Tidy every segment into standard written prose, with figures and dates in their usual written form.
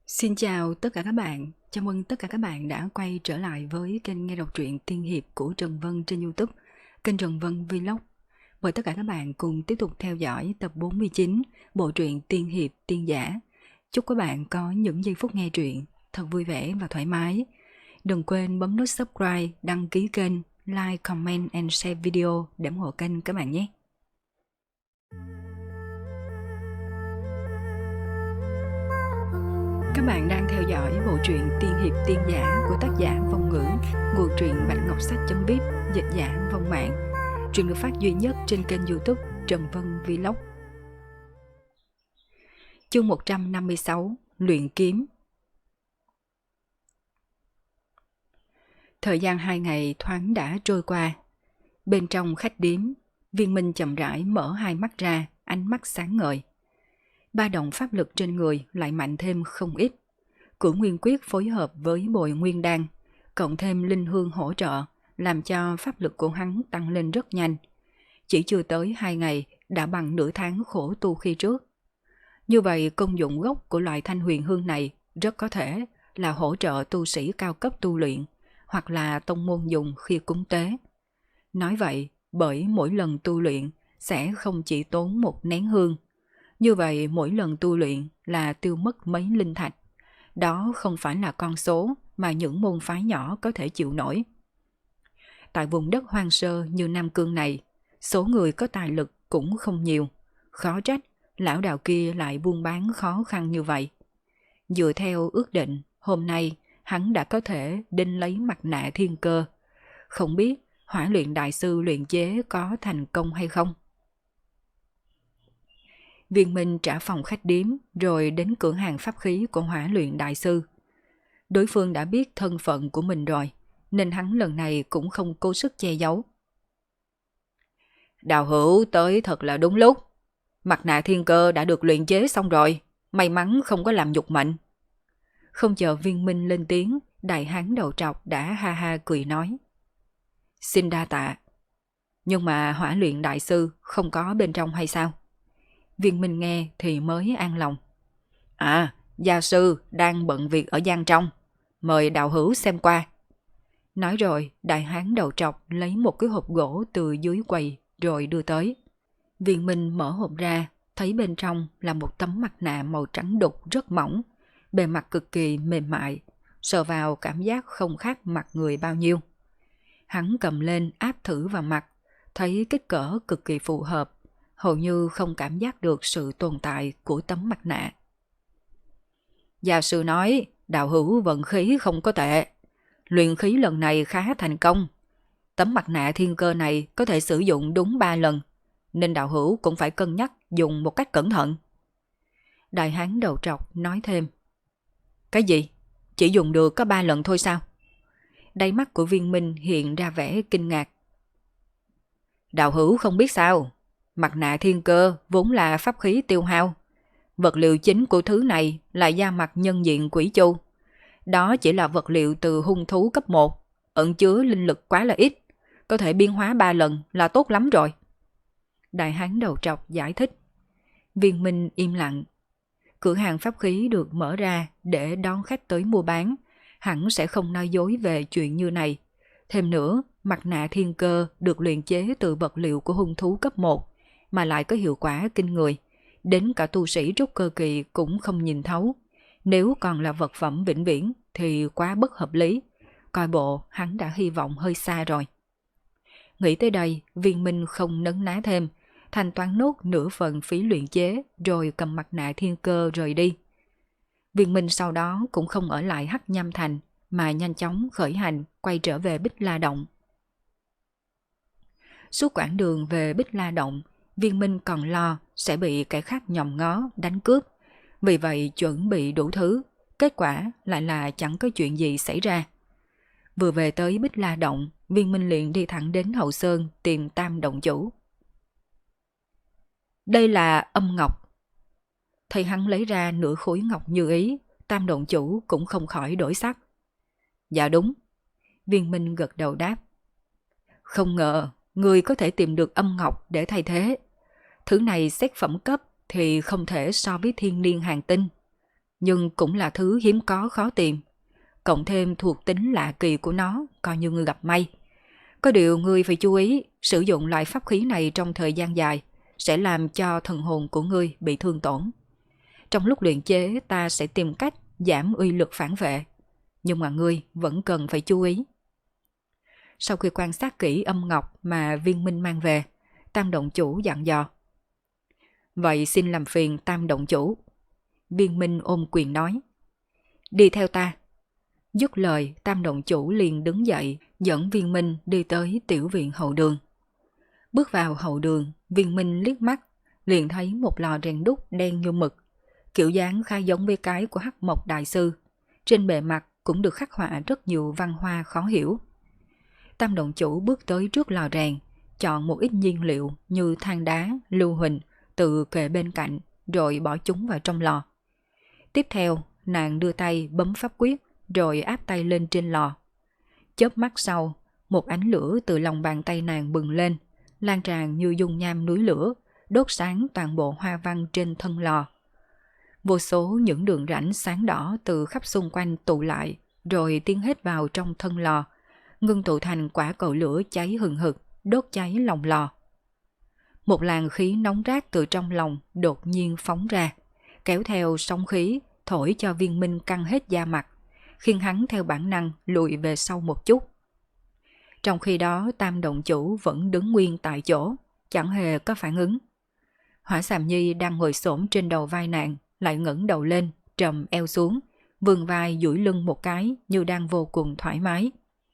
Xin chào tất cả các bạn, chào mừng tất cả các bạn đã quay trở lại với kênh nghe đọc truyện tiên hiệp của Trần Vân trên YouTube, kênh Trần Vân Vlog. Mời tất cả các bạn cùng tiếp tục theo dõi tập 49 bộ truyện tiên hiệp tiên giả. Chúc các bạn có những giây phút nghe truyện thật vui vẻ và thoải mái. Đừng quên bấm nút subscribe, đăng ký kênh, like, comment and share video để ủng hộ kênh các bạn nhé. Các bạn đang theo dõi bộ truyện tiên hiệp tiên giả của tác giả Vong Ngữ, nguồn truyện Bạch Ngọc Sách.vip, dịch giả Vong Mạng. Truyện được phát duy nhất trên kênh YouTube Trần Vân Vlog. Chương 156, Luyện kiếm. Thời gian 2 ngày thoáng đã trôi qua. Bên trong khách điếm, Viên Minh chậm rãi mở hai mắt ra, ánh mắt sáng ngời. Ba động pháp lực trên người lại mạnh thêm không ít. Cửu Nguyên Quyết phối hợp với Bồi Nguyên Đan, cộng thêm linh hương hỗ trợ, làm cho pháp lực của hắn tăng lên rất nhanh. Chỉ chưa tới 2 ngày đã bằng nửa tháng khổ tu khi trước. Như vậy công dụng gốc của loại thanh huyền hương này rất có thể là hỗ trợ tu sĩ cao cấp tu luyện, hoặc là tông môn dùng khi cúng tế. Nói vậy bởi mỗi lần tu luyện sẽ không chỉ tốn một nén hương. Như vậy mỗi lần tu luyện là tiêu mất mấy linh thạch. Đó không phải là con số mà những môn phái nhỏ có thể chịu nổi. Tại vùng đất hoang sơ như Nam Cương này, số người có tài lực cũng không nhiều. Khó trách lão đạo kia lại buôn bán khó khăn như vậy. Dựa theo ước định, hôm nay hắn đã có thể đinh lấy mặt nạ thiên cơ. Không biết Hỏa Luyện đại sư luyện chế có thành công hay không? Viên Minh trả phòng khách điếm rồi đến cửa hàng pháp khí của Hỏa Luyện đại sư. Đối phương đã biết thân phận của mình rồi, nên hắn lần này cũng không cố sức che giấu. Đào hữu tới thật là đúng lúc. Mặt nạ thiên cơ đã được luyện chế xong rồi, may mắn không có làm nhục mệnh. Không chờ Viên Minh lên tiếng, đại hán đầu trọc đã ha ha cười nói. Xin đa tạ. Nhưng mà Hỏa Luyện đại sư không có bên trong hay sao? Viên Minh nghe thì mới an lòng. À, gia sư đang bận việc ở gian trong. Mời đạo hữu xem qua. Nói rồi, đại hán đầu trọc lấy một cái hộp gỗ từ dưới quầy rồi đưa tới. Viên Minh mở hộp ra, thấy bên trong là một tấm mặt nạ màu trắng đục rất mỏng, bề mặt cực kỳ mềm mại, sờ vào cảm giác không khác mặt người bao nhiêu. Hắn cầm lên áp thử vào mặt, thấy kích cỡ cực kỳ phù hợp, hầu như không cảm giác được sự tồn tại của tấm mặt nạ. Gia sư nói, đạo hữu vận khí không có tệ. Luyện khí lần này khá thành công. Tấm mặt nạ thiên cơ này có thể sử dụng đúng 3 lần, nên đạo hữu cũng phải cân nhắc dùng một cách cẩn thận. Đại hán đầu trọc nói thêm. Cái gì? Chỉ dùng được có 3 lần thôi sao? Đáy mắt của Viên Minh hiện ra vẻ kinh ngạc. Đạo hữu không biết sao? Mặt nạ thiên cơ vốn là pháp khí tiêu hao. Vật liệu chính của thứ này là da mặt nhân diện quỷ chu. Đó chỉ là vật liệu từ hung thú cấp 1, ẩn chứa linh lực quá là ít, có thể biến hóa 3 lần là tốt lắm rồi. Đại hán đầu trọc giải thích. Viên Minh im lặng. Cửa hàng pháp khí được mở ra để đón khách tới mua bán, hẳn sẽ không nói dối về chuyện như này. Thêm nữa, mặt nạ thiên cơ được luyện chế từ vật liệu của hung thú cấp 1, mà lại có hiệu quả kinh người. Đến cả tu sĩ trúc cơ kỳ cũng không nhìn thấu. Nếu còn là vật phẩm vĩnh viễn thì quá bất hợp lý. Coi bộ hắn đã hy vọng hơi xa rồi. Nghĩ tới đây, Viên Minh không nấn ná thêm, thanh toán nốt nửa phần phí luyện chế rồi cầm mặt nạ thiên cơ rời đi. Viên Minh sau đó cũng không ở lại Hắc Nham Thành mà nhanh chóng khởi hành quay trở về Bích La Động. Suốt quãng đường về Bích La Động, Viên Minh còn lo sẽ bị kẻ khác nhòm ngó đánh cướp. Vì vậy chuẩn bị đủ thứ, kết quả lại là chẳng có chuyện gì xảy ra. Vừa về tới Bích La Động, Viên Minh liền đi thẳng đến Hậu Sơn tìm Tam Động Chủ. Đây là âm ngọc. Thấy hắn lấy ra nửa khối ngọc như ý, Tam Động Chủ cũng không khỏi đổi sắc. Dạ đúng. Viên Minh gật đầu đáp. Không ngờ người có thể tìm được âm ngọc để thay thế. Thứ này xét phẩm cấp thì không thể so với thiên niên hàng tinh. nhưng cũng là thứ hiếm có khó tìm. Cộng thêm thuộc tính lạ kỳ của nó, coi như ngươi gặp may. Có điều ngươi phải chú ý, sử dụng loại pháp khí này trong thời gian dài sẽ làm cho thần hồn của ngươi bị thương tổn. Trong lúc luyện chế ta sẽ tìm cách giảm uy lực phản vệ, nhưng mà ngươi vẫn cần phải chú ý. Sau khi quan sát kỹ âm ngọc mà Viên Minh mang về, Tam động chủ dặn dò. Vậy xin làm phiền Tam động chủ. Viên Minh ôm quyền nói. Đi theo ta. Dứt lời, Tam động chủ liền đứng dậy, dẫn Viên Minh đi tới tiểu viện hậu đường. Bước vào hậu đường, Viên Minh liếc mắt, liền thấy một lò rèn đúc đen như mực, kiểu dáng khá giống với cái của Hắc Mộc Đại Sư. Trên bề mặt cũng được khắc họa rất nhiều văn hoa khó hiểu. Tam động chủ bước tới trước lò rèn, chọn một ít nhiên liệu như than đá, lưu huỳnh từ kệ bên cạnh, rồi bỏ chúng vào trong lò. Tiếp theo, nàng đưa tay bấm pháp quyết, rồi áp tay lên trên lò. Chớp mắt sau, một ánh lửa từ lòng bàn tay nàng bừng lên, lan tràn như dung nham núi lửa, đốt sáng toàn bộ hoa văn trên thân lò. Vô số những đường rãnh sáng đỏ từ khắp xung quanh tụ lại, rồi tiến hết vào trong thân lò, ngưng tụ thành quả cầu lửa cháy hừng hực, đốt cháy lòng lò. Một làn khí nóng rát từ trong lòng đột nhiên phóng ra, kéo theo sóng khí, thổi cho Viên Minh căng hết da mặt, khiến hắn theo bản năng lùi về sau một chút. Trong khi đó, Tam động chủ vẫn đứng nguyên tại chỗ, chẳng hề có phản ứng. Hỏa Sàm Nhi đang ngồi xổm trên đầu vai nàng, lại ngẩng đầu lên, trầm eo xuống, vươn vai duỗi lưng một cái như đang vô cùng thoải mái.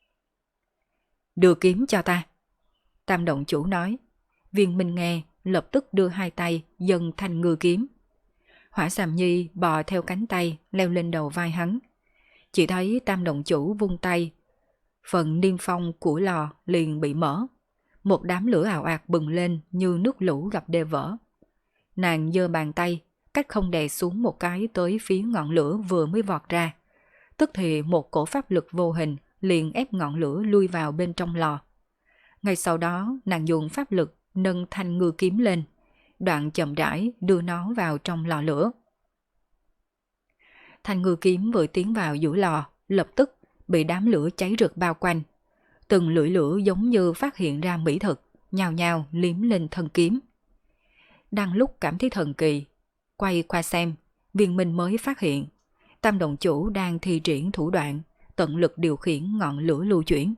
Đưa kiếm cho ta. Tam động chủ nói. Viên Minh nghe, lập tức đưa hai tay dâng thanh ngư kiếm. Hỏa Sàm Nhi bò theo cánh tay, leo lên đầu vai hắn. Chỉ thấy Tam động chủ vung tay, phần niêm phong của lò liền bị mở. Một đám lửa ào ạt bừng lên như nước lũ gặp đê vỡ. Nàng giơ bàn tay, cách không đè xuống một cái tới phía ngọn lửa vừa mới vọt ra. Tức thì một cổ pháp lực vô hình liền ép ngọn lửa lui vào bên trong lò. Ngay sau đó, nàng dùng pháp lực nâng thanh ngư kiếm lên, đoạn chậm rãi đưa nó vào trong lò lửa. Thanh ngư kiếm vừa tiến vào giữa lò, lập tức bị đám lửa cháy rực bao quanh. Từng lưỡi lửa giống như phát hiện ra mỹ thực, nhào nhào liếm lên thân kiếm. Đang lúc cảm thấy thần kỳ, quay qua xem, Viên Minh mới phát hiện Tam động chủ đang thi triển thủ đoạn tận lực điều khiển ngọn lửa lưu chuyển.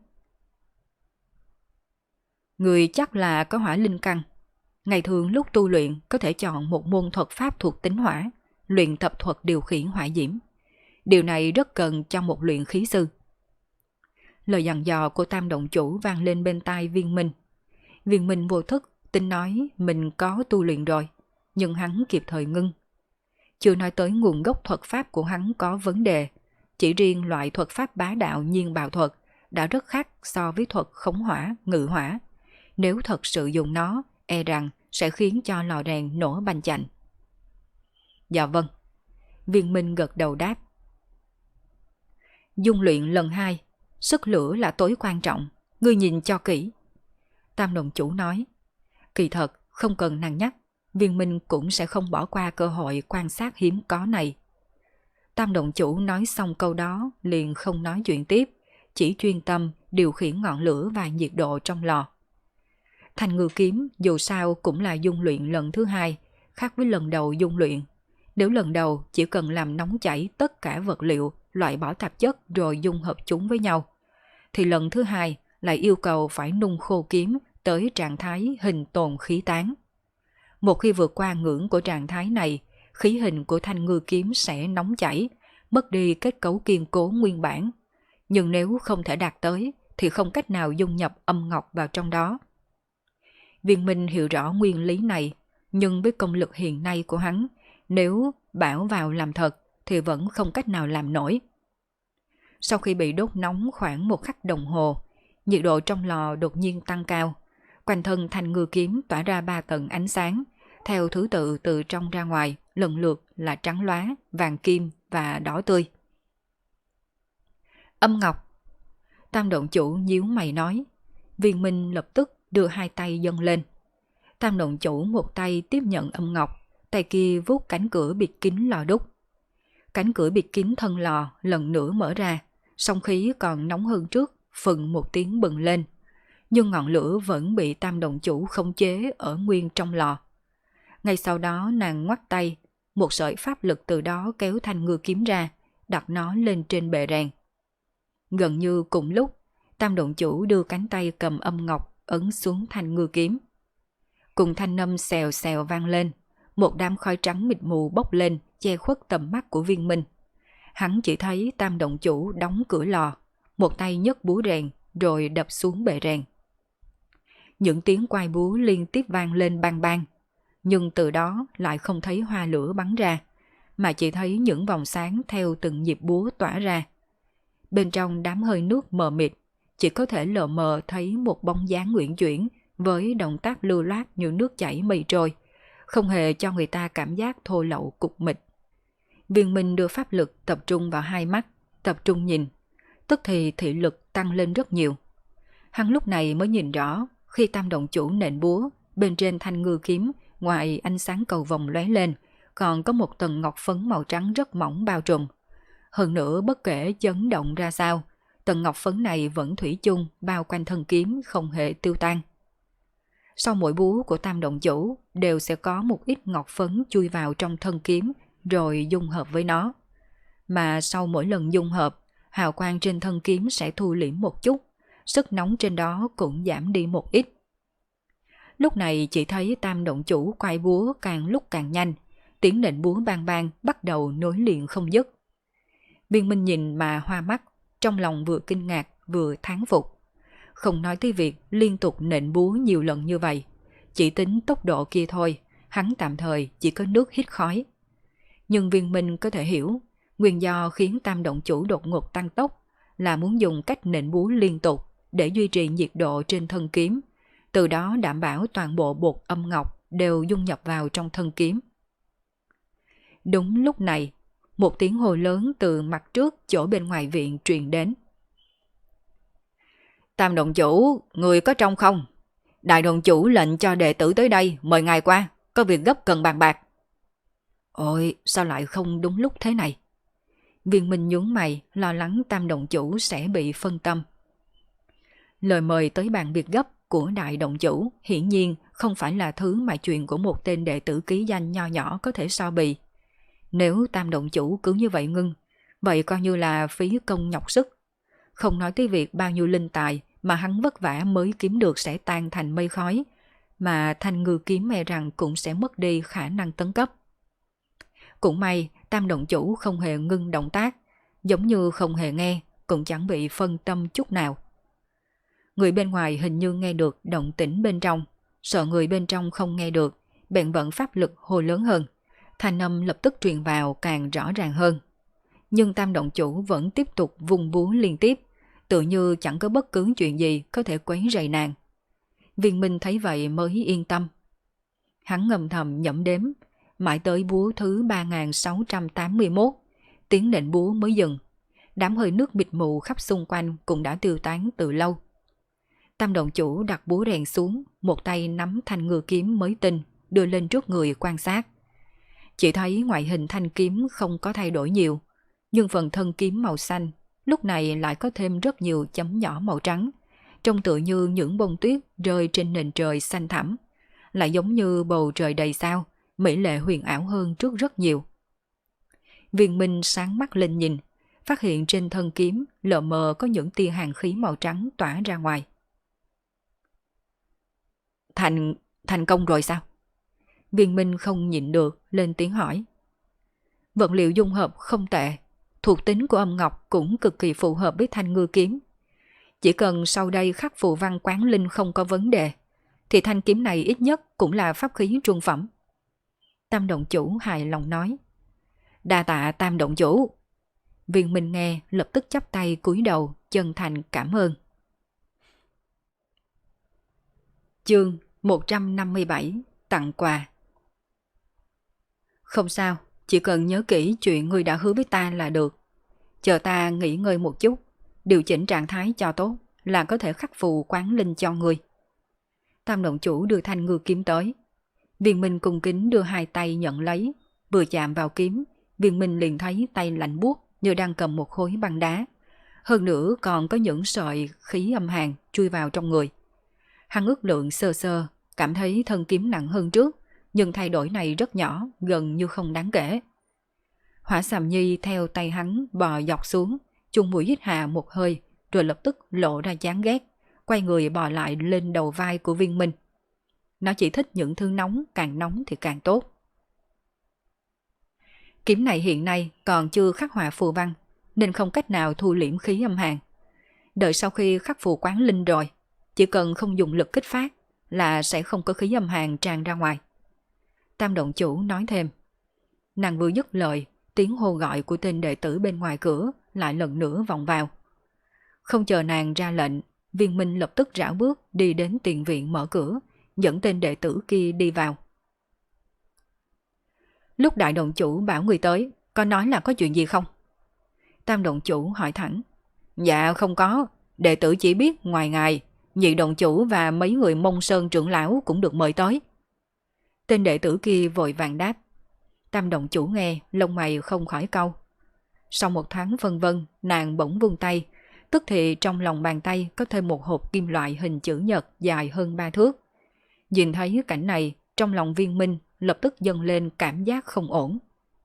Người chắc là có hỏa linh căn. Ngày thường lúc tu luyện có thể chọn một môn thuật pháp thuộc tính hỏa, luyện tập thuật điều khiển hỏa diễm. Điều này rất cần cho một luyện khí sư. Lời dặn dò của Tam động chủ vang lên bên tai Viên Minh. Viên Minh vô thức tính nói mình có tu luyện rồi, nhưng hắn kịp thời ngưng. Chưa nói tới nguồn gốc thuật pháp của hắn có vấn đề, chỉ riêng loại thuật pháp bá đạo nhiên bạo thuật đã rất khác so với thuật khống hỏa, ngự hỏa. Nếu thật sự dùng nó, e rằng sẽ khiến cho lò rèn nổ banh chành. Dạ vâng. Viên Minh gật đầu đáp. Dung luyện lần 2, sức lửa là tối quan trọng, ngươi nhìn cho kỹ. Tam động chủ nói. Kỳ thật, không cần nàng nhắc, Viên Minh cũng sẽ không bỏ qua cơ hội quan sát hiếm có này. Tam động chủ nói xong câu đó liền không nói chuyện tiếp, chỉ chuyên tâm điều khiển ngọn lửa và nhiệt độ trong lò. Thanh ngư kiếm dù sao cũng là dung luyện lần thứ 2, khác với lần đầu dung luyện. Nếu lần đầu chỉ cần làm nóng chảy tất cả vật liệu, loại bỏ tạp chất rồi dung hợp chúng với nhau, thì lần thứ 2 lại yêu cầu phải nung khô kiếm tới trạng thái hình tồn khí tán. Một khi vượt qua ngưỡng của trạng thái này, khí hình của thanh ngư kiếm sẽ nóng chảy, mất đi kết cấu kiên cố nguyên bản. Nhưng nếu không thể đạt tới, thì không cách nào dung nhập âm ngọc vào trong đó. Viên Minh hiểu rõ nguyên lý này, nhưng với công lực hiện nay của hắn, nếu bảo vào làm thật thì vẫn không cách nào làm nổi. Sau khi bị đốt nóng khoảng 1 khắc đồng hồ, nhiệt độ trong lò đột nhiên tăng cao. Quanh thân thanh ngư kiếm tỏa ra 3 tầng ánh sáng, theo thứ tự từ trong ra ngoài, lần lượt là trắng lóa, vàng kim và đỏ tươi. Âm ngọc. Tam động chủ nhíu mày nói. Viên Minh lập tức đưa hai tay dâng lên. Tam động chủ một tay tiếp nhận âm ngọc, tay kia vuốt cánh cửa bịt kín lò đúc. Cánh cửa bịt kín thân lò lần nữa mở ra, song khí còn nóng hơn trước, phừng một tiếng bừng lên. Nhưng ngọn lửa vẫn bị Tam Động Chủ khống chế ở nguyên trong lò. Ngay sau đó nàng ngoắt tay, một sợi pháp lực từ đó kéo thanh ngư kiếm ra, đặt nó lên trên bệ rèn. Gần như cùng lúc, Tam Động Chủ đưa cánh tay cầm âm ngọc ấn xuống thanh ngư kiếm. Cùng thanh âm xèo xèo vang lên, một đám khói trắng mịt mù bốc lên che khuất tầm mắt của Viên Minh. Hắn chỉ thấy Tam Động Chủ đóng cửa lò, một tay nhấc búa rèn rồi đập xuống bệ rèn. Những tiếng quai búa liên tiếp vang lên bang bang, nhưng từ đó lại không thấy hoa lửa bắn ra, mà chỉ thấy những vòng sáng theo từng nhịp búa tỏa ra. Bên trong đám hơi nước mờ mịt, chỉ có thể lờ mờ thấy một bóng dáng uyển chuyển với động tác lưu loát như nước chảy mây trôi, không hề cho người ta cảm giác thô lậu cục mịch. Viên Minh đưa pháp lực tập trung vào hai mắt, tập trung nhìn, tức thì thị lực tăng lên rất nhiều. Hắn lúc này mới nhìn rõ, khi Tam Động Chủ nện búa, bên trên thanh ngư kiếm, ngoài ánh sáng cầu vồng lóe lên, còn có một tầng ngọc phấn màu trắng rất mỏng bao trùm. Hơn nữa bất kể chấn động ra sao, tầng ngọc phấn này vẫn thủy chung bao quanh thân kiếm không hề tiêu tan. Sau mỗi búa của Tam Động Chủ đều sẽ có một ít ngọc phấn chui vào trong thân kiếm rồi dung hợp với nó. Mà sau mỗi lần dung hợp, hào quang trên thân kiếm sẽ thu liễm một chút, sức nóng trên đó cũng giảm đi một ít. Lúc này chỉ thấy Tam Động Chủ quay búa càng lúc càng nhanh, tiếng nện búa bang bang bắt đầu nối liền không dứt. Viên Minh nhìn mà hoa mắt, trong lòng vừa kinh ngạc vừa thán phục. Không nói tới việc liên tục nện búa nhiều lần như vậy, chỉ tính tốc độ kia thôi, hắn tạm thời chỉ có nước hít khói. Nhưng Viên Minh có thể hiểu, nguyên do khiến Tam Động Chủ đột ngột tăng tốc là muốn dùng cách nện búa liên tục để duy trì nhiệt độ trên thân kiếm, từ đó đảm bảo toàn bộ bột âm ngọc đều dung nhập vào trong thân kiếm. Đúng lúc này, một tiếng hô lớn từ mặt trước chỗ bên ngoài viện truyền đến. Tam Động Chủ, người có trong không? Đại Động Chủ lệnh cho đệ tử tới đây, mời ngài qua, có việc gấp cần bàn bạc. Ôi, sao lại không đúng lúc thế này? Viên Minh nhướng mày, lo lắng Tam Động Chủ sẽ bị phân tâm. Lời mời tới bàn việc gấp của Đại Động Chủ hiển nhiên không phải là thứ mà chuyện của một tên đệ tử ký danh nho nhỏ có thể so bì. Nếu Tam Động Chủ cứ như vậy ngưng, vậy coi như là phí công nhọc sức. Không nói tới việc bao nhiêu linh tài mà hắn vất vả mới kiếm được sẽ tan thành mây khói, mà thanh ngư kiếm e rằng cũng sẽ mất đi khả năng tấn cấp. Cũng may Tam Động Chủ không hề ngưng động tác, giống như không hề nghe, cũng chẳng bị phân tâm chút nào. Người bên ngoài hình như nghe được động tĩnh bên trong, sợ người bên trong không nghe được, bèn vận pháp lực hô lớn hơn, thanh âm lập tức truyền vào càng rõ ràng hơn. Nhưng Tam Động Chủ vẫn tiếp tục vung búa liên tiếp, tự như chẳng có bất cứ chuyện gì có thể quấy rầy nàng. Viên Minh thấy vậy mới yên tâm. Hắn ngầm thầm nhẩm đếm, mãi tới búa thứ 3681, tiếng nện búa mới dừng. Đám hơi nước mịt mù khắp xung quanh cũng đã tiêu tán từ lâu. Tam Động Chủ đặt búa rèn xuống, một tay nắm thanh ngư kiếm mới tinh, đưa lên trước người quan sát. Chỉ thấy ngoại hình thanh kiếm không có thay đổi nhiều, nhưng phần thân kiếm màu xanh lúc này lại có thêm rất nhiều chấm nhỏ màu trắng, trông tựa như những bông tuyết rơi trên nền trời xanh thẳm, lại giống như bầu trời đầy sao, mỹ lệ huyền ảo hơn trước rất nhiều. Viên Minh sáng mắt lên nhìn, phát hiện trên thân kiếm lờ mờ có những tia hàn khí màu trắng tỏa ra ngoài. Thành công rồi sao? Viên Minh không nhịn được lên tiếng hỏi. Vật liệu dung hợp không tệ, thuộc tính của âm ngọc cũng cực kỳ phù hợp với thanh ngư kiếm. Chỉ cần sau đây khắc phù văn quán linh không có vấn đề, thì thanh kiếm này ít nhất cũng là pháp khí trung phẩm. Tam Động Chủ hài lòng nói. Đa tạ Tam Động Chủ. Viên Minh nghe lập tức chắp tay cúi đầu chân thành cảm ơn. Chương 157 tặng quà. Không sao, chỉ cần nhớ kỹ chuyện ngươi đã hứa với ta là được. Chờ ta nghỉ ngơi một chút, điều chỉnh trạng thái cho tốt là có thể khắc phù quán linh cho ngươi. Tam Động Chủ đưa thanh ngư kiếm tới. Viên Minh cung kính đưa hai tay nhận lấy, vừa chạm vào kiếm, Viên Minh liền thấy tay lạnh buốt như đang cầm một khối băng đá. Hơn nữa còn có những sợi khí âm hàn chui vào trong người. Hắn ước lượng sơ sơ, cảm thấy thân kiếm nặng hơn trước, nhưng thay đổi này rất nhỏ, gần như không đáng kể. Hỏa Sàm Nhi theo tay hắn bò dọc xuống, chung mũi hít hà một hơi, rồi lập tức lộ ra chán ghét, quay người bò lại lên đầu vai của Viên Minh. Nó chỉ thích những thứ nóng, càng nóng thì càng tốt. Kiếm này hiện nay còn chưa khắc họa phù văn, nên không cách nào thu liễm khí âm hàn. Đợi sau khi khắc phù quán linh rồi, chỉ cần không dùng lực kích phát là sẽ không có khí âm hàn tràn ra ngoài. Tam động chủ nói thêm. Nàng vừa dứt lời, tiếng hô gọi của tên đệ tử bên ngoài cửa lại lần nữa vọng vào. Không chờ nàng ra lệnh, Viên Minh lập tức rảo bước đi đến tiền viện mở cửa, dẫn tên đệ tử kia đi vào. Lúc đại động chủ bảo người tới, có nói là có chuyện gì không? Tam động chủ hỏi thẳng. Dạ không có, đệ tử chỉ biết ngoài ngài, nhị động chủ và mấy người Mông Sơn trưởng lão cũng được mời tới. Tên đệ tử kia vội vàng đáp. Tam động chủ nghe, lông mày không khỏi cau. Sau một thoáng vân vân, nàng bỗng vung tay, tức thì trong lòng bàn tay có thêm một hộp kim loại hình chữ nhật dài hơn 3 thước. Nhìn thấy cảnh này, trong lòng Viên Minh lập tức dâng lên cảm giác không ổn.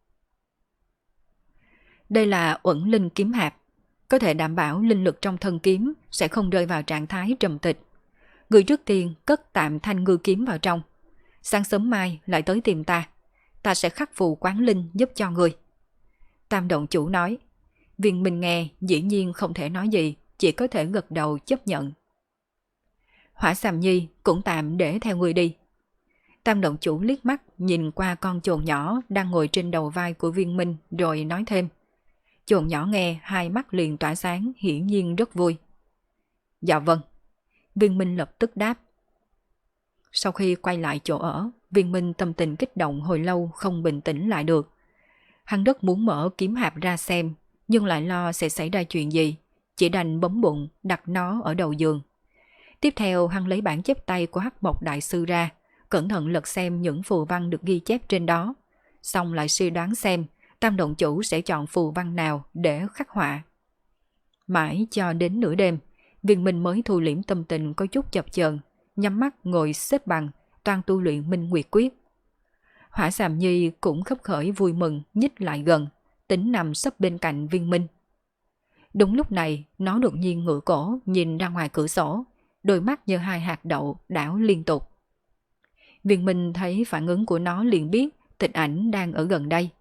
Đây là uẩn linh kiếm hạp, có thể đảm bảo linh lực trong thân kiếm sẽ không rơi vào trạng thái trầm tịch. Người trước tiên cất tạm thanh ngư kiếm vào trong. Sáng sớm mai lại tới tìm ta, ta sẽ khắc phù quán linh giúp cho người. Tam động chủ nói. Viên Minh nghe dĩ nhiên không thể nói gì, chỉ có thể gật đầu chấp nhận. Hỏa Sàm Nhi cũng tạm để theo người đi. Tam động chủ liếc mắt nhìn qua con chồn nhỏ đang ngồi trên đầu vai của Viên Minh rồi nói thêm. Chồn nhỏ nghe hai mắt liền tỏa sáng, hiển nhiên rất vui. Dạ vâng. Viên Minh lập tức đáp. Sau khi quay lại chỗ ở, Viên Minh tâm tình kích động hồi lâu không bình tĩnh lại được. Hắn rất muốn mở kiếm hạp ra xem, nhưng lại lo sẽ xảy ra chuyện gì, chỉ đành bấm bụng đặt nó ở đầu giường. Tiếp theo hắn lấy bản chép tay của Hắc Mộc Đại Sư ra, cẩn thận lật xem những phù văn được ghi chép trên đó, xong lại suy đoán xem Tam động chủ sẽ chọn phù văn nào để khắc họa. Mãi cho đến nửa đêm, Viên Minh mới thu liễm tâm tình có chút chập chờn, nhắm mắt ngồi xếp bằng, toan tu luyện Minh Nguyệt Quyết. Hỏa Sàm Nhi cũng khấp khởi vui mừng nhích lại gần, tính nằm sấp bên cạnh Viên Minh. Đúng lúc này, nó đột nhiên ngửa cổ nhìn ra ngoài cửa sổ, đôi mắt như hai hạt đậu đảo liên tục. Viên Minh thấy phản ứng của nó liền biết Tịch Ảnh đang ở gần đây.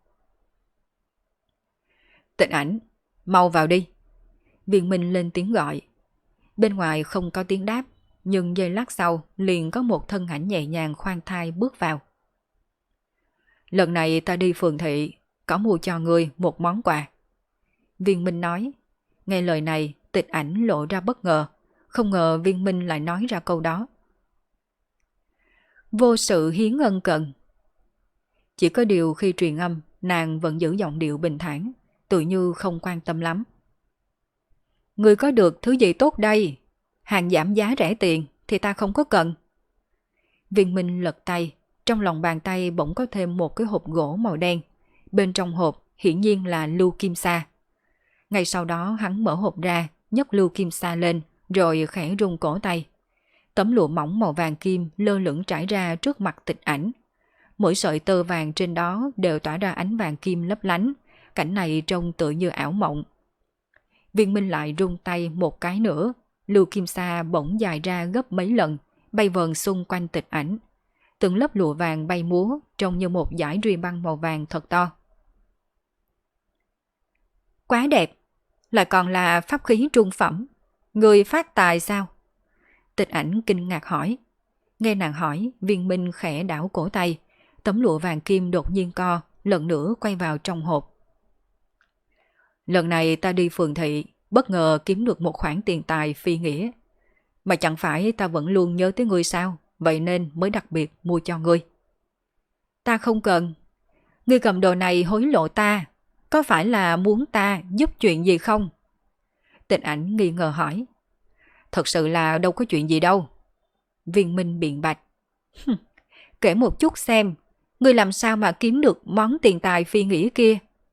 Tịch Ảnh, mau vào đi. Viên Minh lên tiếng gọi. Bên ngoài không có tiếng đáp, nhưng giây lát sau liền có một thân ảnh nhẹ nhàng khoan thai bước vào. Lần này ta đi phường thị, có mua cho ngươi một món quà. Viên Minh nói. Nghe lời này, Tịch Ảnh lộ ra bất ngờ, không ngờ Viên Minh lại nói ra câu đó. Vô sự hiến ân cần. Chỉ có điều khi truyền âm, nàng vẫn giữ giọng điệu bình thản, tự như không quan tâm lắm. Ngươi có được thứ gì tốt đây? Hàng giảm giá rẻ tiền thì ta không có cần. Viên Minh lật tay, trong lòng bàn tay bỗng có thêm một cái hộp gỗ màu đen. Bên trong hộp hiển nhiên là lưu kim sa. Ngay sau đó hắn mở hộp ra, nhấc lưu kim sa lên, rồi khẽ rung cổ tay. Tấm lụa mỏng màu vàng kim lơ lửng trải ra trước mặt Tịch Ảnh. Mỗi sợi tơ vàng trên đó đều tỏa ra ánh vàng kim lấp lánh, cảnh này trông tựa như ảo mộng. Viên Minh lại rung tay một cái nữa, lưu kim sa bỗng dài ra gấp mấy lần, bay vờn xung quanh Tịch Ảnh. Từng lớp lụa vàng bay múa, trông như một dải ruy băng màu vàng thật to. Quá đẹp, lại còn là pháp khí trung phẩm. Người phát tài sao? Tịch Ảnh kinh ngạc hỏi. Nghe nàng hỏi, Viên Minh khẽ đảo cổ tay, tấm lụa vàng kim đột nhiên co, lần nữa quay vào trong hộp. Lần này ta đi phường thị, bất ngờ kiếm được một khoản tiền tài phi nghĩa. Mà chẳng phải ta vẫn luôn nhớ tới ngươi sao, vậy nên mới đặc biệt mua cho ngươi. Ta không cần. Ngươi cầm đồ này hối lộ ta, có phải là muốn ta giúp chuyện gì không? Tịch Ảnh nghi ngờ hỏi. Thật sự là đâu có chuyện gì đâu. Viên Minh biện bạch. Kể một chút xem, ngươi làm sao mà kiếm được món tiền tài phi nghĩa kia?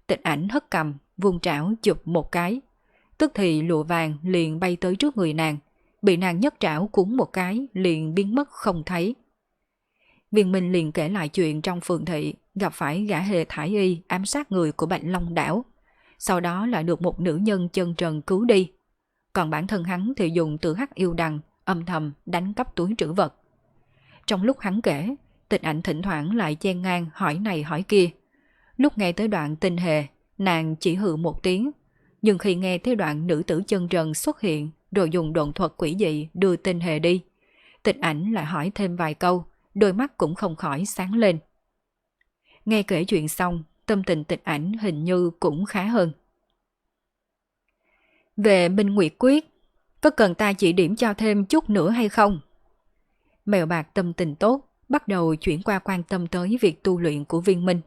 Tịch Ảnh hất cầm, vung trảo chụp một cái. Tức thì lụa vàng liền bay tới trước người nàng, bị nàng nhấc trảo cuốn một cái liền biến mất không thấy. Viên Minh liền kể lại chuyện trong phường thị gặp phải gã hề thải y ám sát người của Bạch Long đảo, sau đó lại được một nữ nhân chân trần cứu đi. Còn bản thân hắn thì dùng tự hắc yêu đằng âm thầm đánh cắp túi trữ vật. Trong lúc hắn kể, Tịch Ảnh thỉnh thoảng lại chen ngang hỏi này hỏi kia. Lúc nghe tới đoạn tinh hề, nàng chỉ hừ một tiếng, nhưng khi nghe tới đoạn nữ tử chân trần xuất hiện rồi dùng độn thuật quỷ dị đưa tinh hề đi, Tịch Ảnh lại hỏi thêm vài câu, đôi mắt cũng không khỏi sáng lên. Nghe kể chuyện xong, tâm tình Tịch Ảnh hình như cũng khá hơn. Về Minh Nguyệt Quyết, có cần ta chỉ điểm cho thêm chút nữa hay không? Mèo bạc tâm tình tốt, bắt đầu chuyển qua quan tâm tới việc tu luyện của Viên Minh.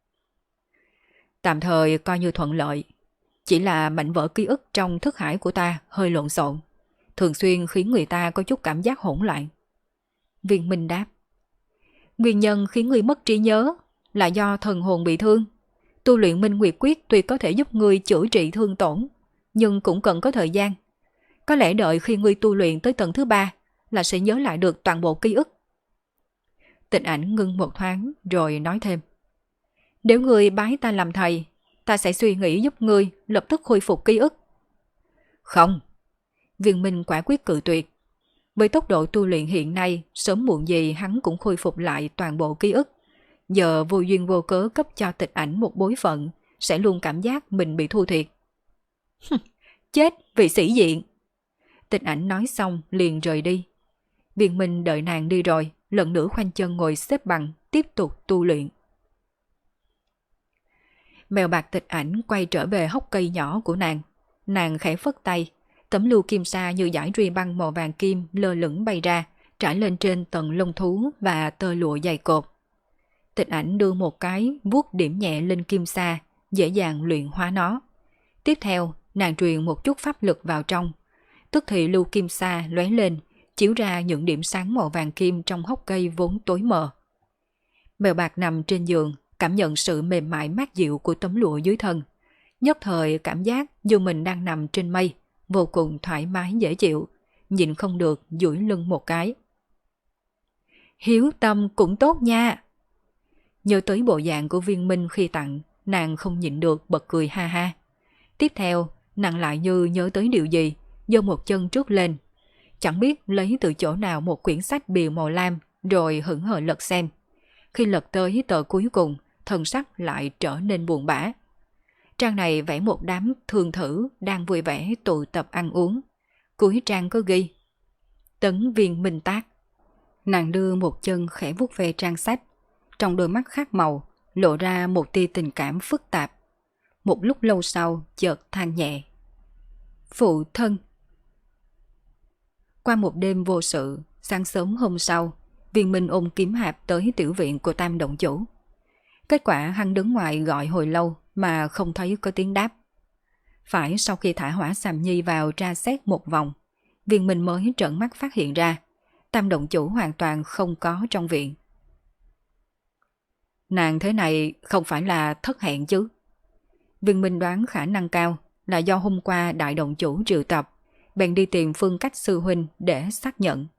Tạm thời coi như thuận lợi, chỉ là mảnh vỡ ký ức trong thức hải của ta hơi lộn xộn, thường xuyên khiến người ta có chút cảm giác hỗn loạn. Viên Minh đáp. Nguyên nhân khiến ngươi mất trí nhớ là do thần hồn bị thương. Tu luyện Minh Nguyệt Quyết tuy có thể giúp ngươi chữa trị thương tổn, nhưng cũng cần có thời gian. Có lẽ đợi khi ngươi tu luyện tới tầng thứ 3 là sẽ nhớ lại được toàn bộ ký ức. Tịch Ảnh ngưng một thoáng rồi nói thêm. Nếu ngươi bái ta làm thầy, ta sẽ suy nghĩ giúp ngươi lập tức khôi phục ký ức. Không. Viên Minh quả quyết cự tuyệt. Với tốc độ tu luyện hiện nay, sớm muộn gì hắn cũng khôi phục lại toàn bộ ký ức. Giờ vô duyên vô cớ cấp cho Tịch Ảnh một bối phận, sẽ luôn cảm giác mình bị thua thiệt. Chết vì sĩ diện. Tịch Ảnh nói xong liền rời đi. Viên Minh đợi nàng đi rồi, lần nữa khoanh chân ngồi xếp bằng, tiếp tục tu luyện. Mèo bạc Tịch Ảnh quay trở về hốc cây nhỏ của nàng. Nàng khẽ phất tay, tấm lưu kim sa như dải ruy băng màu vàng kim lơ lửng bay ra, trải lên trên tầng lông thú và tơ lụa dày cộp. Tịch Ảnh đưa một cái vuốt điểm nhẹ lên kim sa, dễ dàng luyện hóa nó. Tiếp theo, nàng truyền một chút pháp lực vào trong. Tức thì lưu kim sa lóe lên, chiếu ra những điểm sáng màu vàng kim trong hốc cây vốn tối mờ. Mèo bạc nằm trên giường, cảm nhận sự mềm mại mát dịu của tấm lụa dưới thân. Nhất thời cảm giác như mình đang nằm trên mây, vô cùng thoải mái dễ chịu, nhìn không được duỗi lưng một cái. Hiếu tâm cũng tốt nha. Nhớ tới bộ dạng của Viên Minh khi tặng, nàng không nhịn được bật cười ha ha. Tiếp theo, nàng lại như nhớ tới điều gì, giơ một chân trước lên. Chẳng biết lấy từ chỗ nào một quyển sách bìa màu lam, rồi hững hờ lật xem. Khi lật tới tờ cuối cùng, thần sắc lại trở nên buồn bã. Trang này vẽ một đám thương thử đang vui vẻ tụ tập ăn uống. Cuối trang có ghi Tấn Viên Minh Tác. Nàng đưa một chân khẽ vuốt về trang sách, trong đôi mắt khác màu lộ ra một tia tình cảm phức tạp. Một lúc lâu sau chợt than nhẹ. Phụ thân. Qua một đêm vô sự, sáng sớm hôm sau, Viên Minh ôm kiếm hạp tới tiểu viện của Tam động chủ. Kết quả hắn đứng ngoài gọi hồi lâu mà không thấy có tiếng đáp. Phải sau khi thả Hỏa Sàm Nhi vào tra xét một vòng, Viên Minh mới trợn mắt phát hiện ra Tam động chủ hoàn toàn không có trong viện. Nàng thế này không phải là thất hẹn chứ? Viên Minh đoán khả năng cao là do hôm qua đại động chủ triệu tập, bèn đi tìm Phương Cách sư huynh để xác nhận.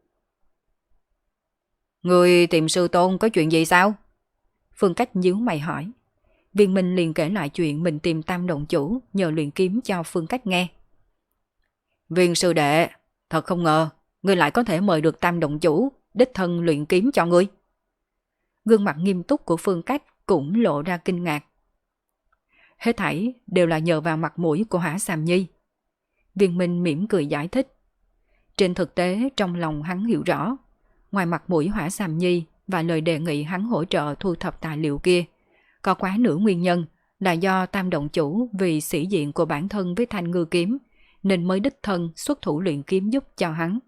Người tìm sư tôn có chuyện gì sao? Phương Cách nhíu mày hỏi. Viên Minh liền kể lại chuyện mình tìm Tam động chủ nhờ luyện kiếm cho Phương Cách nghe. Viên sư đệ, thật không ngờ ngươi lại có thể mời được Tam động chủ đích thân luyện kiếm cho ngươi. Gương mặt nghiêm túc của Phương Cách cũng lộ ra kinh ngạc. Hết thảy đều là nhờ vào mặt mũi của Hỏa Sàm Nhi. Viên Minh mỉm cười giải thích. Trên thực tế trong lòng hắn hiểu rõ, ngoài mặt mũi Hỏa Sàm Nhi và lời đề nghị hắn hỗ trợ thu thập tài liệu kia, có quá nửa nguyên nhân là do Tam động chủ vì sĩ diện của bản thân với thanh ngư kiếm nên mới đích thân xuất thủ luyện kiếm giúp cho hắn.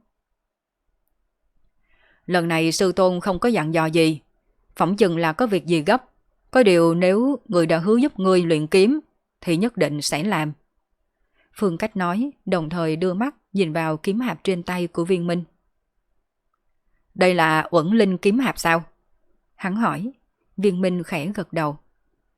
Lần này sư tôn không có dặn dò gì, phỏng chừng là có việc gì gấp. Có điều nếu người đã hứa giúp ngươi luyện kiếm thì nhất định sẽ làm. Phương Cách nói, đồng thời đưa mắt nhìn vào kiếm hạp trên tay của Viên Minh. Đây là Uẩn Linh kiếm hạp sao? Hắn hỏi. Viên Minh khẽ gật đầu.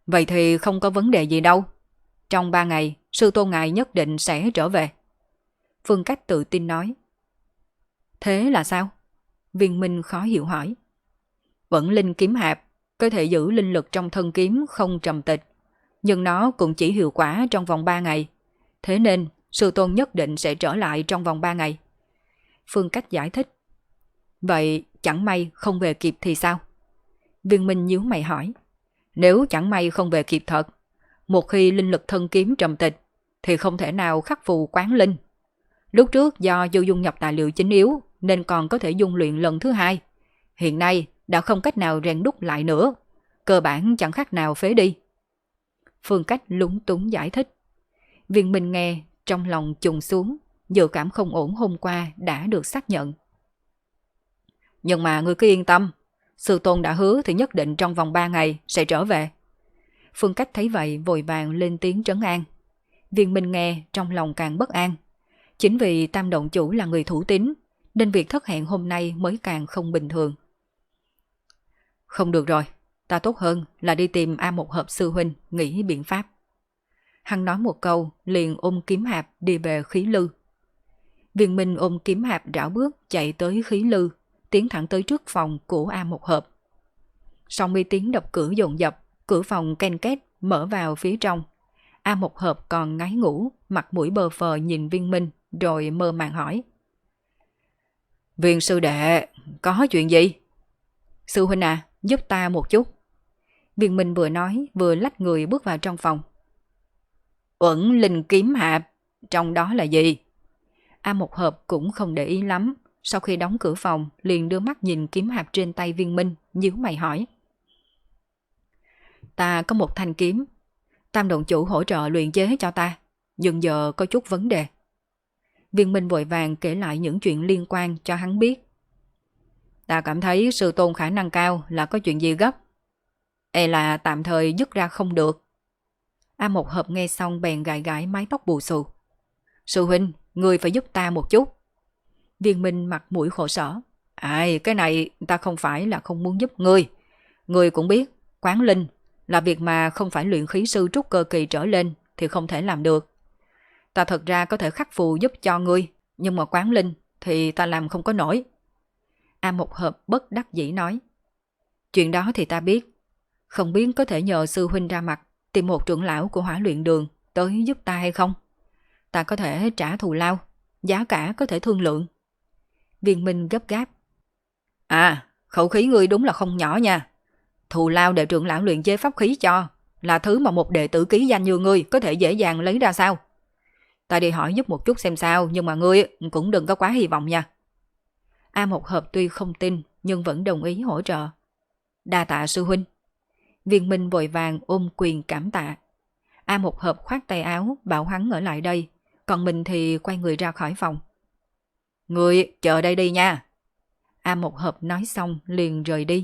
Vậy thì không có vấn đề gì đâu. Trong 3 ngày, sư tôn ngài nhất định sẽ trở về. Phương Cách tự tin nói. Thế là sao? Viên Minh khó hiểu hỏi. Vẫn linh kiếm hạp, có thể giữ linh lực trong thân kiếm không trầm tịch, nhưng nó cũng chỉ hiệu quả trong vòng 3 ngày. Thế nên, sư tôn nhất định sẽ trở lại trong vòng 3 ngày. Phương Cách giải thích. Vậy chẳng may không về kịp thì sao? Viên Minh nhíu mày hỏi. Nếu chẳng may không về kịp thật, một khi linh lực thân kiếm trầm tịch, thì không thể nào khắc phù quán linh. Lúc trước do vô dung nhập tài liệu chính yếu, nên còn có thể dung luyện lần thứ 2. Hiện nay đã không cách nào rèn đúc lại nữa, cơ bản chẳng khác nào phế đi. Phương Cách lúng túng giải thích. Viên Minh nghe, trong lòng trùng xuống, dự cảm không ổn hôm qua đã được xác nhận. Nhưng mà ngươi cứ yên tâm, sư tôn đã hứa thì nhất định trong vòng 3 ngày sẽ trở về. Phương Cách thấy vậy vội vàng lên tiếng trấn an. Viên Minh nghe trong lòng càng bất an. Chính vì Tam động chủ là người thủ tín, nên việc thất hẹn hôm nay mới càng không bình thường. Không được rồi, ta tốt hơn là đi tìm A Một Hợp sư huynh nghĩ biện pháp. Hắn nói một câu liền ôm kiếm hạp đi về khí lư. Viên Minh ôm kiếm hạp rảo bước chạy tới khí lư, tiến thẳng tới trước phòng của A Một Hợp. Sau mấy tiếng đập cửa dồn dập, cửa phòng ken két mở vào phía trong. A Một Hợp còn ngáy ngủ, mặt mũi bờ phờ nhìn Viên Minh rồi mơ màng hỏi. Viên sư đệ, có chuyện gì? Sư huynh à, giúp ta một chút. Viên Minh vừa nói vừa lách người bước vào trong phòng. Uẩn linh kiếm hạp, trong đó là gì? A Một Hợp cũng không để ý lắm, sau khi đóng cửa phòng liền đưa mắt nhìn kiếm hạp trên tay Viên Minh, nhíu mày hỏi. Ta có một thanh kiếm, Tam động chủ hỗ trợ luyện chế cho ta, nhưng giờ có chút vấn đề. Viên Minh vội vàng kể lại những chuyện liên quan cho hắn biết. Ta cảm thấy sư tôn khả năng cao là có chuyện gì gấp. Là tạm thời dứt ra không được. A Một Hợp nghe xong bèn gãi gãi mái tóc bù xù. Sư huynh, ngươi phải giúp ta một chút. Viên Minh mặt mũi khổ sở. Cái này ta không phải là không muốn giúp ngươi. Ngươi cũng biết, quán linh là việc mà không phải luyện khí sư trúc cơ kỳ trở lên thì không thể làm được. Ta thật ra có thể khắc phù giúp cho ngươi, nhưng mà quán linh thì ta làm không có nổi. A Một Hợp bất đắc dĩ nói. Chuyện đó thì ta biết. Không biết có thể nhờ sư huynh ra mặt tìm một trưởng lão của Hỏa Luyện Đường tới giúp ta hay không? Ta có thể trả thù lao, giá cả có thể thương lượng. Viên Minh gấp gáp. Khẩu khí ngươi đúng là không nhỏ nha. Thù lao để trưởng lão luyện chế pháp khí cho là thứ mà một đệ tử ký danh như ngươi có thể dễ dàng lấy ra sao? Ta đi hỏi giúp một chút xem sao, nhưng mà ngươi cũng đừng có quá hy vọng nha. A Một Hợp tuy không tin nhưng vẫn đồng ý hỗ trợ. Đa tạ sư huynh. Viên Minh vội vàng ôm quyền cảm tạ. A Một Hợp khoát tay áo bảo hắn ở lại đây, còn mình thì quay người ra khỏi phòng. Ngươi chờ đây đi nha. A Một Hợp nói xong liền rời đi.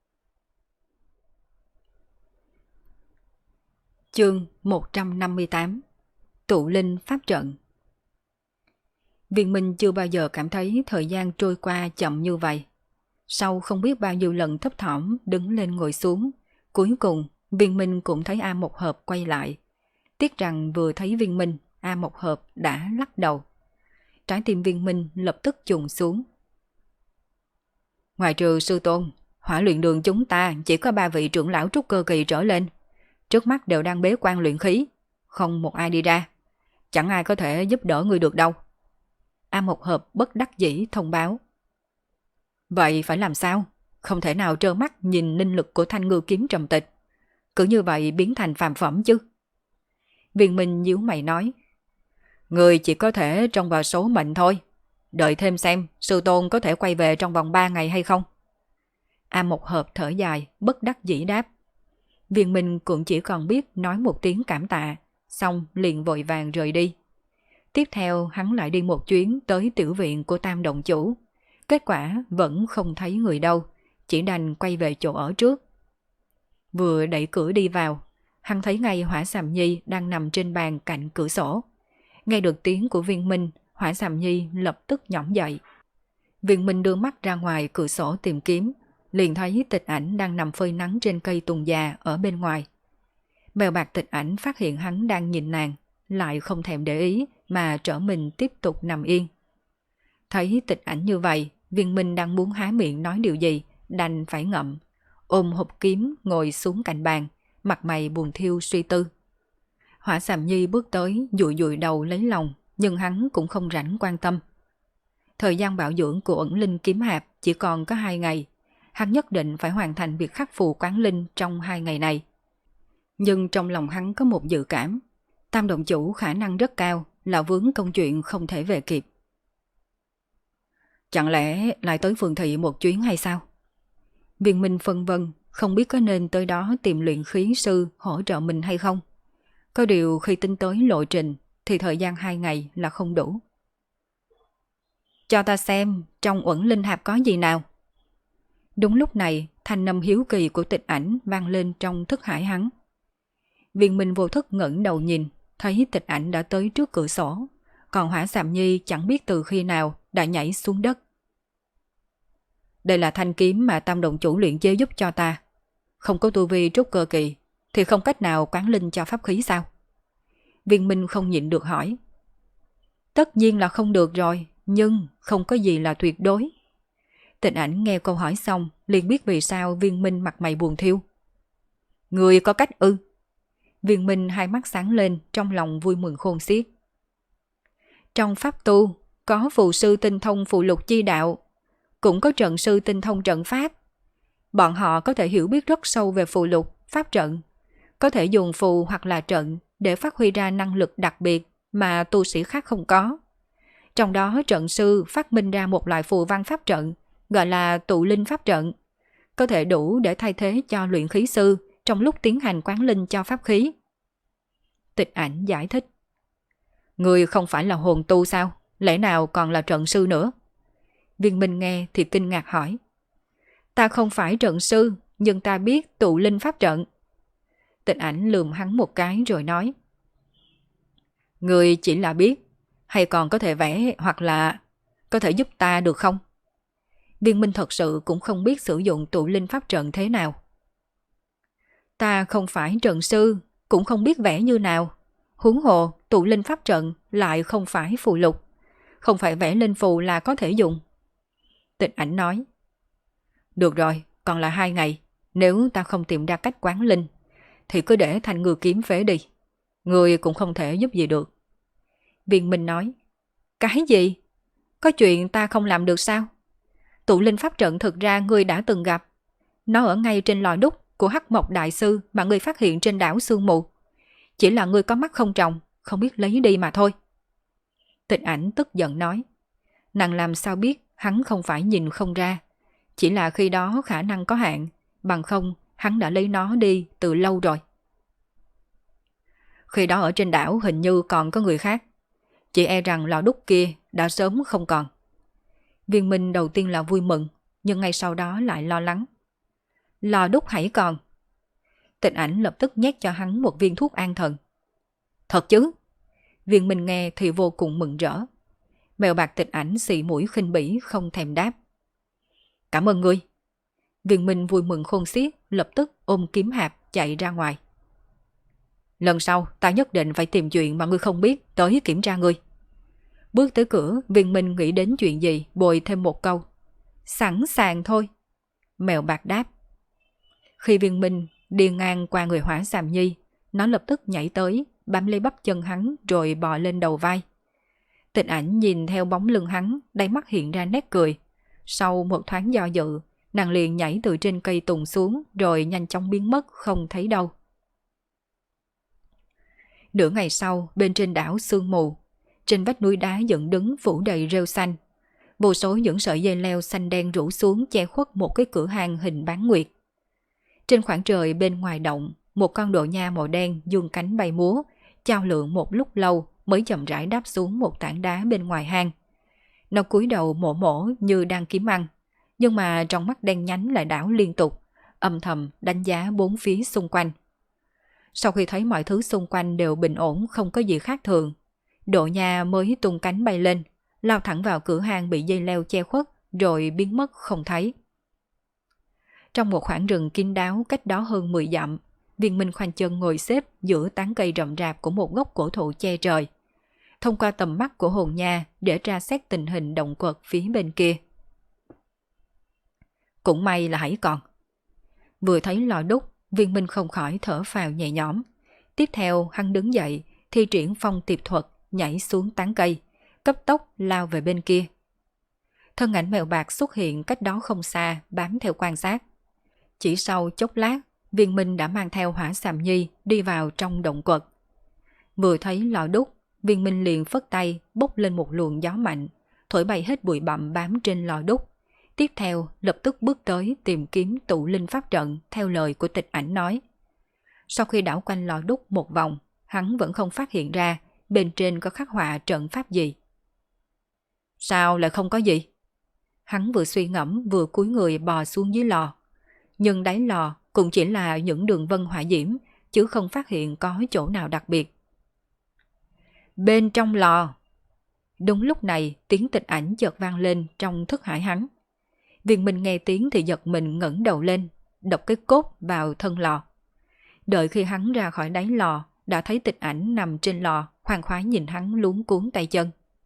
Chương 158 Tụ linh pháp trận. Viên Minh chưa bao giờ cảm thấy thời gian trôi qua chậm như vậy. Sau không biết bao nhiêu lần thấp thỏm đứng lên ngồi xuống, cuối cùng Viên Minh cũng thấy A Một Hợp quay lại. Tiếc rằng vừa thấy Viên Minh, A Một Hợp đã lắc đầu. Trái tim Viên Minh lập tức chùng xuống. Ngoài trừ sư tôn, Hỏa Luyện Đường chúng ta chỉ có 3 vị trưởng lão trúc cơ kỳ trở lên. Trước mắt đều đang bế quan luyện khí, không một ai đi ra. Chẳng ai có thể giúp đỡ người được đâu. A Một Hợp bất đắc dĩ thông báo. Vậy phải làm sao? Không thể nào trơ mắt nhìn linh lực của thanh ngư kiếm trầm tịch, cứ như vậy biến thành phàm phẩm chứ. Viên Minh nhíu mày nói. Người chỉ có thể trông vào số mệnh thôi. Đợi thêm xem sư tôn có thể quay về trong vòng 3 ngày hay không. A Một Hợp thở dài, bất đắc dĩ đáp. Viên Minh cũng chỉ còn biết nói một tiếng cảm tạ, xong liền vội vàng rời đi. Tiếp theo hắn lại đi một chuyến tới tiểu viện của Tam động chủ. Kết quả vẫn không thấy người đâu, chỉ đành quay về chỗ ở trước. Vừa đẩy cửa đi vào, hắn thấy ngay Hỏa Sàm Nhi đang nằm trên bàn cạnh cửa sổ. Nghe được tiếng của Viên Minh, Hỏa Sàm Nhi lập tức nhõm dậy. Viên Minh đưa mắt ra ngoài cửa sổ tìm kiếm, liền thấy Tịch Ảnh đang nằm phơi nắng trên cây tùng già ở bên ngoài. Mèo bạc Tịch Ảnh phát hiện hắn đang nhìn nàng, lại không thèm để ý mà trở mình tiếp tục nằm yên. Thấy Tịch Ảnh như vậy, Viên Minh đang muốn há miệng nói điều gì, đành phải ngậm, ôm hộp kiếm ngồi xuống cạnh bàn, mặt mày buồn thiu suy tư. Hỏa Sàm Nhi bước tới dụi dụi đầu lấy lòng, nhưng hắn cũng không rảnh quan tâm. Thời gian bảo dưỡng của ẩn linh kiếm hạp chỉ còn có 2 ngày, hắn nhất định phải hoàn thành việc khắc phù quán linh trong 2 ngày này. Nhưng trong lòng hắn có một dự cảm, Tam Động Chủ khả năng rất cao là vướng công chuyện không thể về kịp. Chẳng lẽ lại tới phường thị một chuyến hay sao? Viên Minh phân vân, không biết có nên tới đó tìm luyện khí sư hỗ trợ mình hay không. Có điều khi tính tới lộ trình thì thời gian 2 ngày là không đủ. Cho ta xem trong uẩn linh hạp có gì nào. Đúng lúc này, thanh âm hiếu kỳ của Tịch Ảnh vang lên trong thức hải hắn. Viên Minh vô thức ngẩng đầu nhìn, thấy Tịch Ảnh đã tới trước cửa sổ, còn Hỏa Sàm Nhi chẳng biết từ khi nào đã nhảy xuống đất. Đây là thanh kiếm mà Tam Động Chủ luyện chế giúp cho ta. Không có tu vi trúc cơ kỳ thì không cách nào quán linh cho pháp khí sao? Viên Minh không nhịn được hỏi. Tất nhiên là không được rồi, nhưng không có gì là tuyệt đối. Tịch Ảnh nghe câu hỏi xong liền biết vì sao Viên Minh mặt mày buồn thiu. Người có cách ư? Viên Minh hai mắt sáng lên, trong lòng vui mừng khôn xiết. Trong pháp tu có phù sư tinh thông phù lục chi đạo, cũng có trận sư tinh thông trận pháp. Bọn họ có thể hiểu biết rất sâu về phù lục, pháp trận, có thể dùng phù hoặc là trận để phát huy ra năng lực đặc biệt mà tu sĩ khác không có. Trong đó trận sư phát minh ra một loại phù văn pháp trận gọi là tụ linh pháp trận, có thể đủ để thay thế cho luyện khí sư trong lúc tiến hành quán linh cho pháp khí. Tịch Ảnh giải thích. Người không phải là hồn tu sao? Lẽ nào còn là trận sư nữa? Viên Minh nghe thì kinh ngạc hỏi. Ta không phải trận sư, nhưng ta biết tụ linh pháp trận. Tịch Ảnh lườm hắn một cái rồi nói. Người chỉ là biết, hay còn có thể vẽ hoặc là có thể giúp ta được không? Viên Minh thật sự cũng không biết sử dụng tụ linh pháp trận thế nào. Ta không phải trận sư, cũng không biết vẽ như nào. Huống hồ tụ linh pháp trận lại không phải phù lục, không phải vẽ lên phù là có thể dùng. Tịch Ảnh nói. Được rồi, còn là 2 ngày. Nếu ta không tìm ra cách quán linh thì cứ để Thanh Ngư kiếm phế đi. Người cũng không thể giúp gì được. Viên Minh nói. Cái gì? Có chuyện ta không làm được sao? Tụ linh pháp trận thực ra ngươi đã từng gặp. Nó ở ngay trên lò đúc của Hắc Mộc Đại Sư mà ngươi phát hiện trên đảo Sương Mù. Chỉ là ngươi có mắt không tròng, không biết lấy đi mà thôi. Tịch Ảnh tức giận nói. Nàng làm sao biết hắn không phải nhìn không ra. Chỉ là khi đó khả năng có hạn, bằng không hắn đã lấy nó đi từ lâu rồi. Khi đó ở trên đảo hình như còn có người khác. Chỉ e rằng lò đúc kia đã sớm không còn. Viên Minh đầu tiên là vui mừng, nhưng ngay sau đó lại lo lắng. Lò đúc hãy còn. Tịch Ảnh lập tức nhét cho hắn một viên thuốc an thần. Thật chứ? Viên Minh nghe thì vô cùng mừng rỡ. Mèo bạc Tịch Ảnh xì mũi khinh bỉ không thèm đáp. Cảm ơn ngươi. Viên Minh vui mừng khôn xiết, lập tức ôm kiếm hạp chạy ra ngoài. Lần sau ta nhất định phải tìm chuyện mà ngươi không biết tới kiểm tra ngươi. Bước tới cửa, Viên Minh nghĩ đến chuyện gì bồi thêm một câu. Sẵn sàng thôi. Mèo bạc đáp. Khi Viên Minh đi ngang qua người Hỏa Sàm Nhi, nó lập tức nhảy tới, bám lấy bắp chân hắn rồi bò lên đầu vai. Tịch Ảnh nhìn theo bóng lưng hắn, đáy mắt hiện ra nét cười. Sau một thoáng do dự, nàng liền nhảy từ trên cây tùng xuống rồi nhanh chóng biến mất không thấy đâu. Nửa ngày sau, bên trên đảo Sương Mù, trên vách núi đá dựng đứng phủ đầy rêu xanh. Vô số những sợi dây leo xanh đen rủ xuống che khuất một cái cửa hang hình bán nguyệt. Trên khoảng trời bên ngoài động, một con độ nha màu đen dương cánh bay múa, chao lượn một lúc lâu mới chậm rãi đáp xuống một tảng đá bên ngoài hang. Nó cúi đầu mổ mổ như đang kiếm ăn, nhưng mà trong mắt đen nhánh lại đảo liên tục, âm thầm đánh giá bốn phía xung quanh. Sau khi thấy mọi thứ xung quanh đều bình ổn không có gì khác thường, Độ Nha mới tung cánh bay lên, lao thẳng vào cửa hang bị dây leo che khuất rồi biến mất không thấy. Trong một khoảng rừng kín đáo cách đó hơn 10 dặm, Viên Minh khoanh chân ngồi xếp giữa tán cây rậm rạp của một gốc cổ thụ che trời. Thông qua tầm mắt của hồn nha để tra xét tình hình động quật phía bên kia. Cũng may là hãy còn. Vừa thấy lò đúc, Viên Minh không khỏi thở phào nhẹ nhõm. Tiếp theo hắn đứng dậy, thi triển phong tiệp thuật, nhảy xuống tán cây, cấp tốc lao về bên kia. Thân ảnh mèo bạc xuất hiện cách đó không xa, bám theo quan sát. Chỉ sau chốc lát, Viên Minh đã mang theo Hỏa Xàm Nhi đi vào trong động quật. Vừa thấy lò đúc, Viên Minh liền phất tay bốc lên một luồng gió mạnh, thổi bay hết bụi bặm bám trên lò đúc. Tiếp theo lập tức bước tới tìm kiếm tụ linh pháp trận theo lời của Tịch Ảnh nói. Sau khi đảo quanh lò đúc một vòng, hắn vẫn không phát hiện ra bên trên có khắc họa trận pháp gì. Sao lại không có gì? Hắn vừa suy ngẫm vừa cúi người bò xuống dưới lò. Nhưng đáy lò cũng chỉ là những đường vân hỏa diễm, chứ không phát hiện có chỗ nào đặc biệt. Bên trong lò. Đúng lúc này tiếng Tịch Ảnh chợt vang lên trong thức hải hắn. Viên Minh nghe tiếng thì giật mình ngẩng đầu lên, đập cái cốt vào thân lò. Đợi khi hắn ra khỏi đáy lò, đã thấy Tịch Ảnh nằm trên lò, khoan khoái nhìn hắn luống cuống tay chân.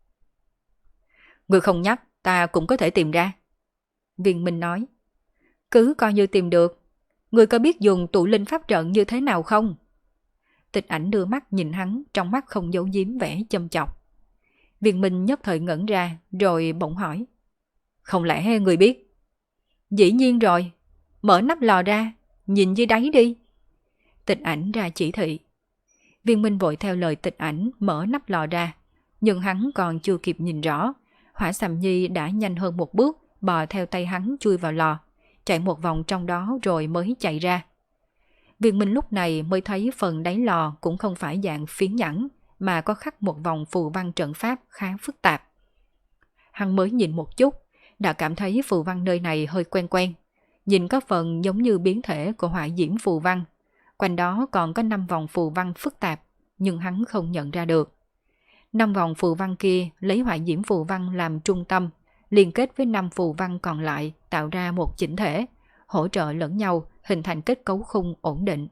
Người không nhắc, ta cũng có thể tìm ra. Viên Minh nói. Cứ coi như tìm được. Người có biết dùng tụ linh pháp trận như thế nào không? Tịch Ảnh đưa mắt nhìn hắn, trong mắt không giấu giếm vẻ châm chọc. Viên Minh nhất thời ngẩn ra, rồi bỗng hỏi. Không lẽ người biết? Dĩ nhiên rồi. Mở nắp lò ra, nhìn dưới đáy đi. Tịch Ảnh ra chỉ thị. Viên Minh vội theo lời Tịch Ảnh mở nắp lò ra. Nhưng hắn còn chưa kịp nhìn rõ, Hỏa Xàm Nhi đã nhanh hơn một bước, bò theo tay hắn chui vào lò, chạy một vòng trong đó rồi mới chạy ra. Viên Minh lúc này mới thấy phần đáy lò cũng không phải dạng phiến nhẵn, mà có khắc một vòng phù văn trận pháp khá phức tạp. Hắn mới nhìn một chút, đã cảm thấy phù văn nơi này hơi quen quen. Nhìn có phần giống như biến thể của hỏa diễm phù văn. Quanh đó còn có 5 vòng phù văn phức tạp, nhưng hắn không nhận ra được. 5 vòng phù văn kia lấy hỏa diễm phù văn làm trung tâm, liên kết với 5 phù văn còn lại tạo ra một chỉnh thể, hỗ trợ lẫn nhau hình thành kết cấu khung ổn định.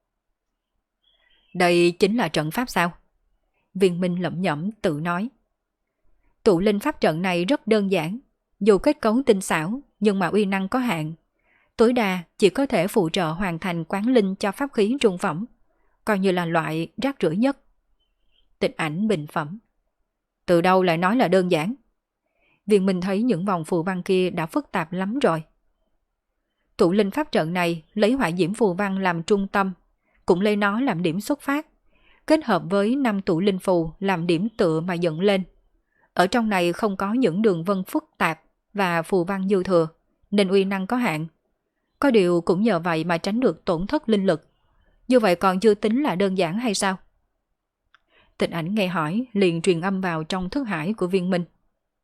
Đây chính là trận pháp sao? Viên Minh lẩm nhẩm tự nói. Tụ linh pháp trận này rất đơn giản, dù kết cấu tinh xảo nhưng mà uy năng có hạn. Tối đa chỉ có thể phụ trợ hoàn thành quán linh cho pháp khí trung phẩm, coi như là loại rác rưởi nhất. Tịch Ảnh bình phẩm. Từ đâu lại nói là đơn giản? Viên Minh thấy những vòng phù văn kia đã phức tạp lắm rồi. Tụ linh pháp trận này lấy hỏa diễm phù văn làm trung tâm, cũng lấy nó làm điểm xuất phát, kết hợp với 5 tụ linh phù làm điểm tựa mà dựng lên. Ở trong này không có những đường vân phức tạp và phù văn dư thừa, nên uy năng có hạn. Có điều cũng nhờ vậy mà tránh được tổn thất linh lực. Như vậy còn chưa tính là đơn giản hay sao? Tịch Ảnh nghe hỏi liền truyền âm vào trong thức hải của Viên Minh.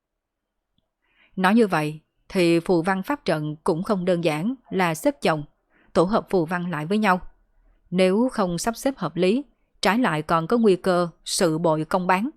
Nói như vậy thì phù văn pháp trận cũng không đơn giản là xếp chồng, tổ hợp phù văn lại với nhau. Nếu không sắp xếp hợp lý, trái lại còn có nguy cơ sự bội công bán.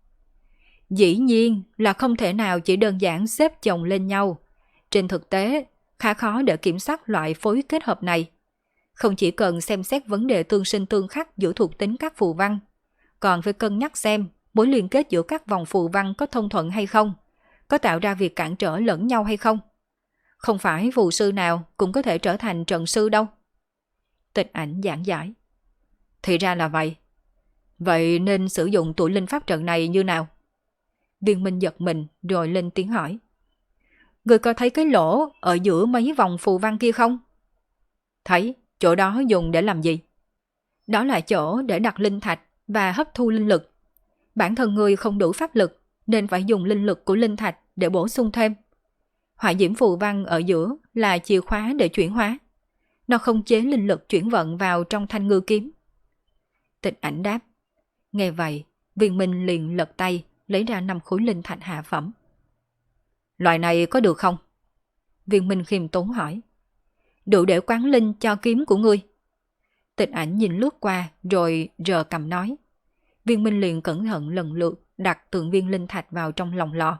Dĩ nhiên là không thể nào chỉ đơn giản xếp chồng lên nhau. Trên thực tế, khá khó để kiểm soát loại phối kết hợp này. Không chỉ cần xem xét vấn đề tương sinh tương khắc giữa thuộc tính các phù văn, còn phải cân nhắc xem mối liên kết giữa các vòng phù văn có thông thuận hay không, có tạo ra việc cản trở lẫn nhau hay không. Không phải phù sư nào cũng có thể trở thành trận sư đâu. Tịch Ảnh giảng giải. Thì ra là vậy. Vậy nên sử dụng tụ linh pháp trận này như nào? Viên Minh giật mình rồi lên tiếng hỏi. Người có thấy cái lỗ ở giữa mấy vòng phù văn kia không? Thấy, chỗ đó dùng để làm gì? Đó là chỗ để đặt linh thạch và hấp thu linh lực. Bản thân người không đủ pháp lực nên phải dùng linh lực của linh thạch để bổ sung thêm. Hỏa diễm phù văn ở giữa là chìa khóa để chuyển hóa. Nó không chế linh lực chuyển vận vào trong thanh ngư kiếm. Tịch Ảnh đáp. Nghe vậy, Viên Minh liền lật tay lấy ra 5 khối linh thạch hạ phẩm. Loại này có được không? Viên Minh khiêm tốn hỏi. Đủ để quán linh cho kiếm của ngươi. Tịch Ảnh nhìn lướt qua rồi rờ cầm nói. Viên Minh liền cẩn thận lần lượt đặt từng viên linh thạch vào trong lòng lò.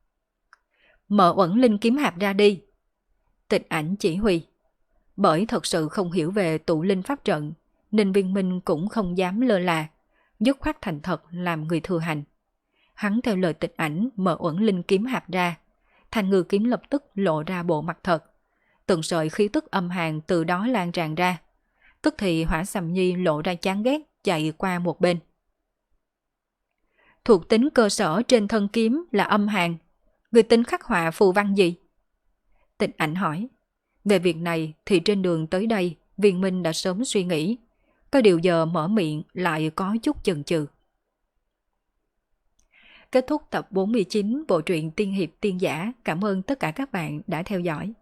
Mở uẩn linh kiếm hạp ra đi. Tịch Ảnh chỉ huy. Bởi thật sự không hiểu về tụ linh pháp trận Ninh Viên Minh cũng không dám lơ là, dứt khoát thành thật làm người thừa hành. Hắn theo lời Tịch Ảnh mở uẩn linh kiếm hạp ra, Thanh Ngư kiếm lập tức lộ ra bộ mặt thật. Từng sợi khí tức âm hàn từ đó lan tràn ra. Tức thì Hỏa Sầm Nhi lộ ra chán ghét chạy qua một bên. Thuộc tính cơ sở trên thân kiếm là âm hàn. Người tính khắc họa phù văn gì? Tịch Ảnh hỏi. Về việc này thì trên đường tới đây Viên Minh đã sớm suy nghĩ. Có điều giờ mở miệng lại có chút chần chừ. Kết thúc tập 49 bộ truyện Tiên Hiệp Tiên Giả. Cảm ơn tất cả các bạn đã theo dõi.